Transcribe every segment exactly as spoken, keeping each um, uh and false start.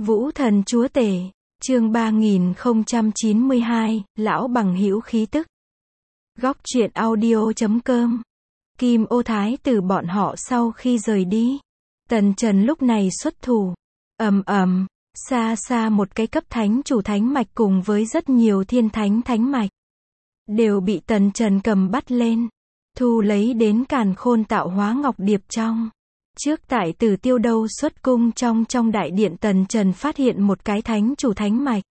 Vũ thần chúa tể, chương ba nghìn không trăm chín mươi hai, lão bằng hữu khí tức. Góc truyện audio chấm com. Kim Ô Thái tử bọn họ sau khi rời đi, Tần Trần lúc này xuất thủ. Ầm ầm, xa xa một cái cấp thánh chủ thánh mạch cùng với rất nhiều thiên thánh thánh mạch đều bị Tần Trần cầm bắt lên, thu lấy đến Càn Khôn Tạo Hóa Ngọc Điệp trong. Trước tại Tử Tiêu Đâu xuất cung trong trong đại điện, Tần Trần phát hiện một cái thánh chủ thánh mạch.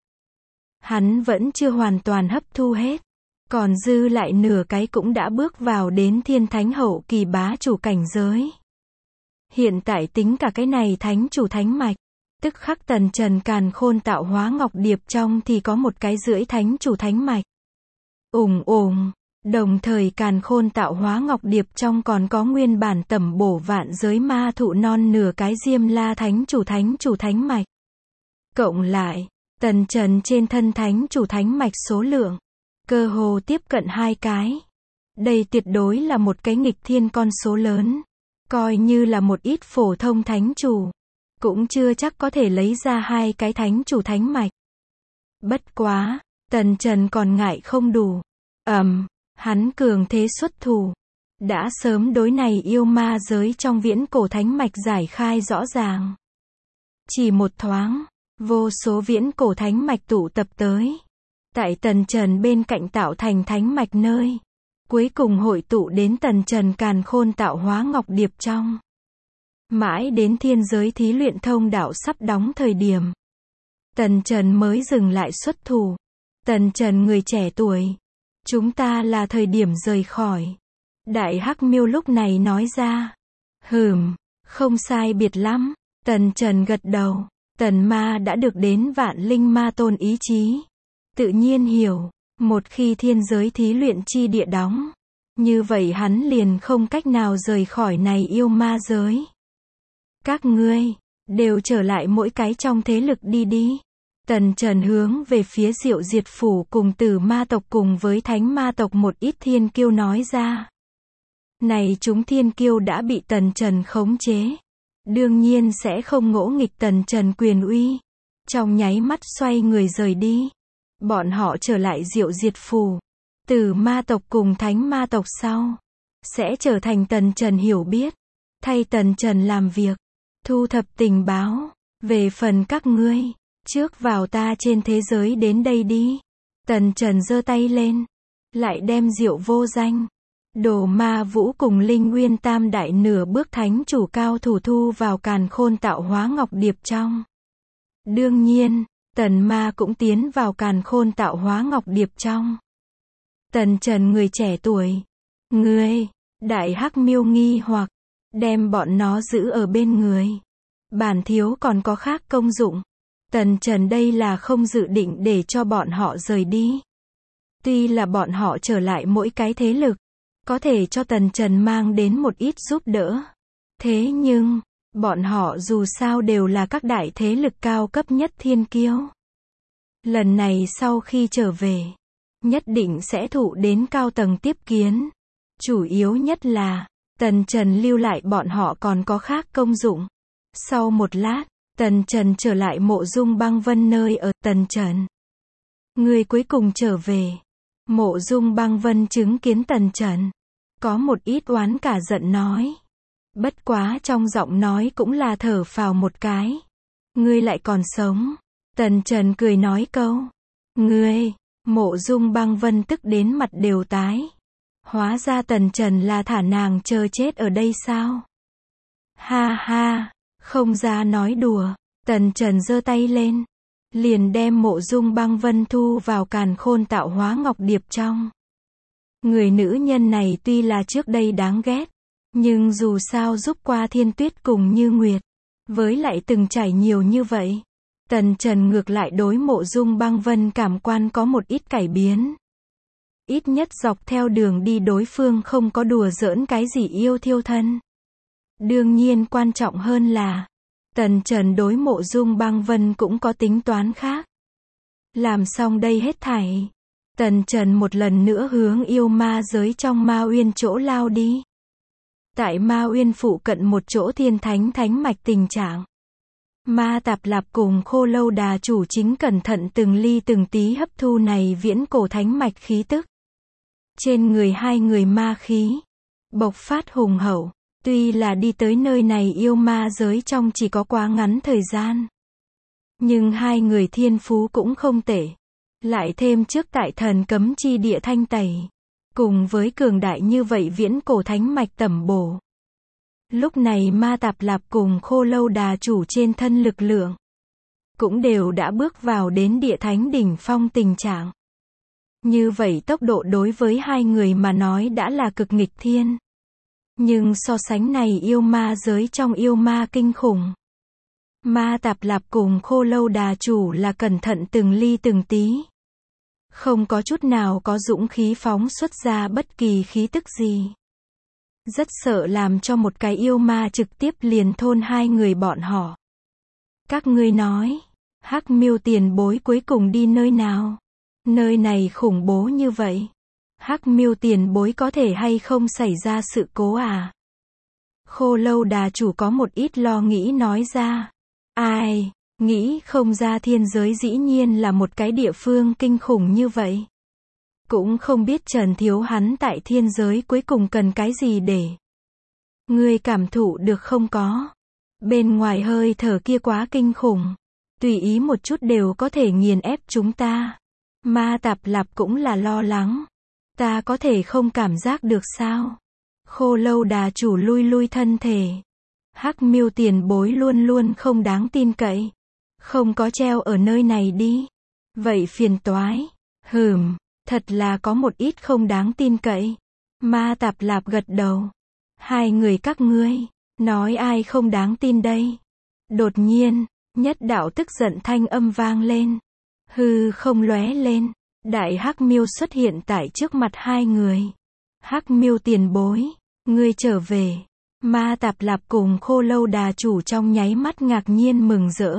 Hắn vẫn chưa hoàn toàn hấp thu hết, còn dư lại nửa cái cũng đã bước vào đến thiên thánh hậu kỳ bá chủ cảnh giới. Hiện tại tính cả cái này thánh chủ thánh mạch, tức khắc Tần Trần Càn Khôn Tạo Hóa Ngọc Điệp trong thì có một cái rưỡi thánh chủ thánh mạch. Ùng ùng, đồng thời Càn Khôn Tạo Hóa Ngọc Điệp trong còn có nguyên bản tẩm bổ vạn giới ma thụ non nửa cái Diêm La thánh chủ thánh chủ thánh mạch. Cộng lại, Tần Trần trên thân thánh chủ thánh mạch số lượng cơ hồ tiếp cận hai cái. Đây tuyệt đối là một cái nghịch thiên con số lớn. Coi như là một ít phổ thông thánh chủ, cũng chưa chắc có thể lấy ra hai cái thánh chủ thánh mạch. Bất quá, Tần Trần còn ngại không đủ. Ầm, um, hắn cường thế xuất thủ. Đã sớm đối này yêu ma giới trong viễn cổ thánh mạch giải khai rõ ràng. Chỉ một thoáng, vô số viễn cổ thánh mạch tụ tập tới. Tại Tần Trần bên cạnh tạo thành thánh mạch nơi. Cuối cùng hội tụ đến Tần Trần Càn Khôn Tạo Hóa Ngọc Điệp trong. Mãi đến thiên giới thí luyện thông đạo sắp đóng thời điểm, Tần Trần mới dừng lại xuất thủ. Tần Trần người trẻ tuổi, chúng ta là thời điểm rời khỏi. Đại Hắc Miêu lúc này nói ra. Hừm, không sai biệt lắm. Tần Trần gật đầu. Tần ma đã được đến vạn linh ma tôn ý chí. Tự nhiên hiểu, một khi thiên giới thí luyện chi địa đóng, như vậy hắn liền không cách nào rời khỏi này yêu ma giới. Các ngươi, đều trở lại mỗi cái trong thế lực đi đi. Tần Trần hướng về phía Diệu Diệt Phủ cùng Tử Ma tộc cùng với Thánh Ma tộc một ít thiên kiêu nói ra. Này chúng thiên kiêu đã bị Tần Trần khống chế, đương nhiên sẽ không ngỗ nghịch Tần Trần quyền uy. Trong nháy mắt xoay người rời đi. Bọn họ trở lại Diệu Diệt Phủ. Tử Ma tộc cùng Thánh Ma tộc sau sẽ trở thành Tần Trần hiểu biết, thay Tần Trần làm việc, thu thập tình báo. Về phần các ngươi, trước vào ta trên thế giới đến đây đi. Tần Trần giơ tay lên, lại đem Diệu Vô Danh, Đồ Ma Vũ cùng Linh Nguyên tam đại nửa bước thánh chủ cao thủ thu vào Càn Khôn Tạo Hóa Ngọc Điệp trong. Đương nhiên, Tần Ma cũng tiến vào Càn Khôn Tạo Hóa Ngọc Điệp trong. Tần Trần người trẻ tuổi, ngươi, Đại Hắc Miêu nghi hoặc, đem bọn nó giữ ở bên người. Bản thiếu còn có khác công dụng. Tần Trần đây là không dự định để cho bọn họ rời đi. Tuy là bọn họ trở lại mỗi cái thế lực, có thể cho Tần Trần mang đến một ít giúp đỡ. Thế nhưng, bọn họ dù sao đều là các đại thế lực cao cấp nhất thiên kiêu. Lần này sau khi trở về, nhất định sẽ thụ đến cao tầng tiếp kiến. Chủ yếu nhất là, Tần Trần lưu lại bọn họ còn có khác công dụng. Sau một lát, Tần Trần trở lại Mộ Dung Băng Vân nơi ở. Tần Trần, người cuối cùng trở về. Mộ Dung Băng Vân chứng kiến Tần Trần, có một ít oán cả giận nói. Bất quá trong giọng nói cũng là thở phào một cái. Ngươi lại còn sống. Tần Trần cười nói câu. Ngươi, Mộ Dung Băng Vân tức đến mặt đều tái. Hóa ra Tần Trần là thả nàng chờ chết ở đây sao? Ha ha, không ra nói đùa. Tần Trần giơ tay lên, liền đem Mộ Dung Băng Vân thu vào Càn Khôn Tạo Hóa Ngọc Điệp trong. Người nữ nhân này tuy là trước đây đáng ghét, nhưng dù sao giúp qua Thiên Tuyết cùng Như Nguyệt, với lại từng trải nhiều như vậy, Tần Trần ngược lại đối Mộ Dung Băng Vân cảm quan có một ít cải biến. Ít nhất dọc theo đường đi đối phương không có đùa giỡn cái gì yêu thiêu thân. Đương nhiên quan trọng hơn là, Tần Trần đối Mộ Dung Băng Vân cũng có tính toán khác. Làm xong đây hết thảy, Tần Trần một lần nữa hướng yêu ma giới trong Ma Uyên chỗ lao đi. Tại Ma Uyên phụ cận một chỗ thiên thánh thánh mạch tình trạng Ma Tạp Lạp cùng Khô Lâu Đà chủ chính cẩn thận từng ly từng tí hấp thu này viễn cổ thánh mạch khí tức. Trên người hai người ma khí bộc phát hùng hậu, tuy là đi tới nơi này yêu ma giới trong chỉ có quá ngắn thời gian. Nhưng hai người thiên phú cũng không tệ. Lại thêm trước tại thần cấm chi địa thanh tẩy. Cùng với cường đại như vậy viễn cổ thánh mạch tẩm bổ. Lúc này Ma Tạp Lạp cùng Khô Lâu Đà chủ trên thân lực lượng cũng đều đã bước vào đến địa thánh đỉnh phong tình trạng. Như vậy tốc độ đối với hai người mà nói đã là cực nghịch thiên. Nhưng so sánh này yêu ma giới trong yêu ma kinh khủng. Ma Tạp Lạp cùng Khô Lâu Đà chủ là cẩn thận từng ly từng tí. Không có chút nào có dũng khí phóng xuất ra bất kỳ khí tức gì. Rất sợ làm cho một cái yêu ma trực tiếp liền thôn hai người bọn họ. Các ngươi nói, Hắc Miêu tiền bối cuối cùng đi nơi nào? Nơi này khủng bố như vậy. Hắc Miêu tiền bối có thể hay không xảy ra sự cố à? Khô Lâu Đà chủ có một ít lo nghĩ nói ra. Ai, nghĩ không ra thiên giới dĩ nhiên là một cái địa phương kinh khủng như vậy. Cũng không biết Trần Thiếu hắn tại thiên giới cuối cùng cần cái gì để. Ngươi cảm thụ được không có? Bên ngoài hơi thở kia quá kinh khủng. Tùy ý một chút đều có thể nghiền ép chúng ta. Ma Tạp Lạp cũng là lo lắng. Ta có thể không cảm giác được sao? Khô Lâu Đà chủ lui lui thân thể. Hắc Miêu tiền bối luôn luôn không đáng tin cậy. Không có treo ở nơi này đi. Vậy phiền toái. Hừm, thật là có một ít không đáng tin cậy. Ma Tạp Lạp gật đầu. Hai người các ngươi, nói ai không đáng tin đây? Đột nhiên, nhất đạo tức giận thanh âm vang lên. Hư không lóe lên. Đại Hắc Miêu xuất hiện tại trước mặt hai người. Hắc Miêu tiền bối, ngươi trở về. Ma Tạp Lạp cùng Khô Lâu Đà chủ trong nháy mắt ngạc nhiên mừng rỡ.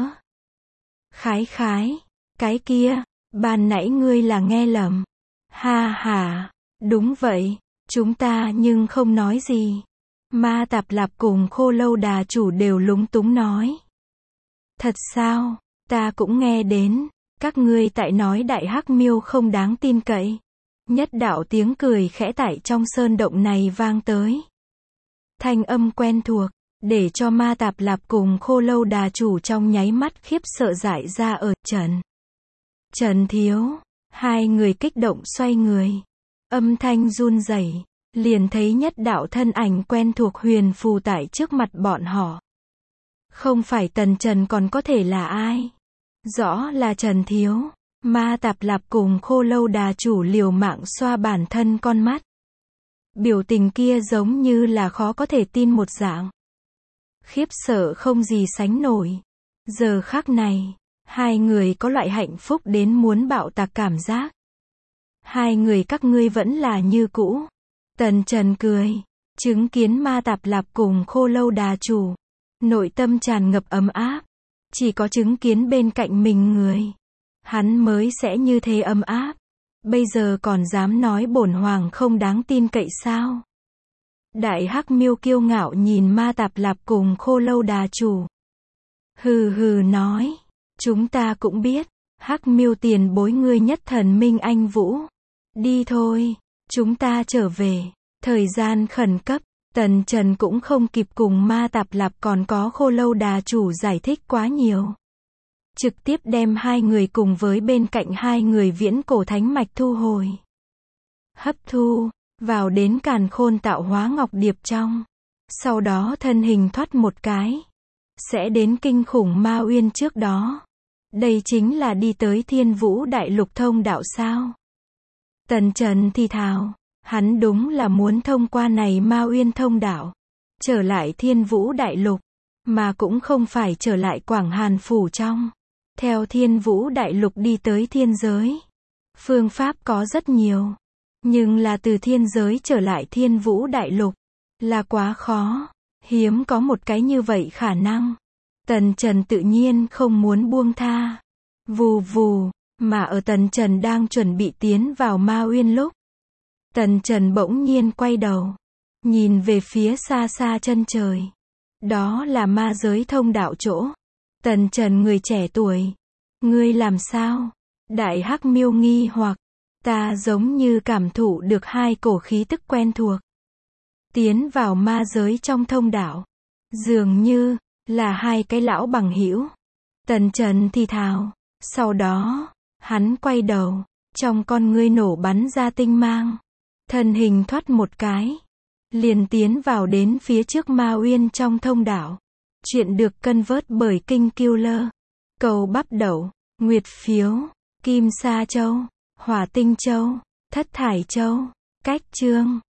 Khái khái, cái kia, ban nãy ngươi là nghe lầm. Ha ha, đúng vậy, chúng ta nhưng không nói gì. Ma Tạp Lạp cùng Khô Lâu Đà chủ đều lúng túng nói. Thật sao, ta cũng nghe đến, các ngươi tại nói Đại Hắc Miêu không đáng tin cậy. Nhất đạo tiếng cười khẽ tại trong sơn động này vang tới. Thanh âm quen thuộc, để cho Ma Tạp Lạp cùng Khô Lâu Đà chủ trong nháy mắt khiếp sợ dại ra ở Trần. Trần Thiếu, hai người kích động xoay người. Âm thanh run rẩy, liền thấy nhất đạo thân ảnh quen thuộc huyền phù tại trước mặt bọn họ. Không phải Tần Trần còn có thể là ai? Rõ là Trần Thiếu. Ma Tạp Lạp cùng Khô Lâu Đà chủ liều mạng xoa bản thân con mắt. Biểu tình kia giống như là khó có thể tin một dạng. Khiếp sợ không gì sánh nổi. Giờ khắc này, hai người có loại hạnh phúc đến muốn bạo tạc cảm giác. Hai người các ngươi vẫn là như cũ. Tần Trần cười, chứng kiến Ma Tạp Lạp cùng Khô Lâu Đà chủ. Nội tâm tràn ngập ấm áp. Chỉ có chứng kiến bên cạnh mình người. Hắn mới sẽ như thế ấm áp. Bây giờ còn dám nói bổn hoàng không đáng tin cậy sao? Đại Hắc Miêu kiêu ngạo nhìn Ma Tạp Lạp cùng Khô Lâu Đà chủ. Hừ hừ nói, chúng ta cũng biết, Hắc Miêu tiền bối ngươi nhất thần minh anh vũ. Đi thôi, chúng ta trở về. Thời gian khẩn cấp, Tần Trần cũng không kịp cùng Ma Tạp Lạp còn có Khô Lâu Đà chủ giải thích quá nhiều. Trực tiếp đem hai người cùng với bên cạnh hai người viễn cổ thánh mạch thu hồi. Hấp thu, vào đến càn khôn tạo hóa ngọc điệp trong. Sau đó thân hình thoát một cái. Sẽ đến kinh khủng ma uyên trước đó. Đây chính là đi tới Thiên Vũ Đại Lục thông đạo sao. Tần Trần thì thào, hắn đúng là muốn thông qua này ma uyên thông đạo. Trở lại Thiên Vũ Đại Lục. Mà cũng không phải trở lại Quảng Hàn Phủ trong. Theo Thiên Vũ Đại Lục đi tới thiên giới. Phương pháp có rất nhiều. Nhưng là từ thiên giới trở lại Thiên Vũ Đại Lục. Là quá khó. Hiếm có một cái như vậy khả năng. Tần Trần tự nhiên không muốn buông tha. Vù vù. Mà ở Tần Trần đang chuẩn bị tiến vào ma uyên lúc. Tần Trần bỗng nhiên quay đầu. Nhìn về phía xa xa chân trời. Đó là ma giới thông đạo chỗ. Tần Trần người trẻ tuổi. Ngươi làm sao? Đại Hắc Miêu nghi hoặc. Ta giống như cảm thụ được hai cổ khí tức quen thuộc. Tiến vào ma giới trong thông đạo. Dường như, là hai cái lão bằng hữu. Tần Trần thì thào. Sau đó, hắn quay đầu. Trong con ngươi nổ bắn ra tinh mang. Thân hình thoát một cái. Liền tiến vào đến phía trước Ma Uyên trong thông đạo. Chuyện được cân vớt bởi Kinh Killer. Cầu bắp đậu, Nguyệt phiếu, Kim Sa Châu, Hỏa Tinh Châu, Thất Thải Châu. Cách chương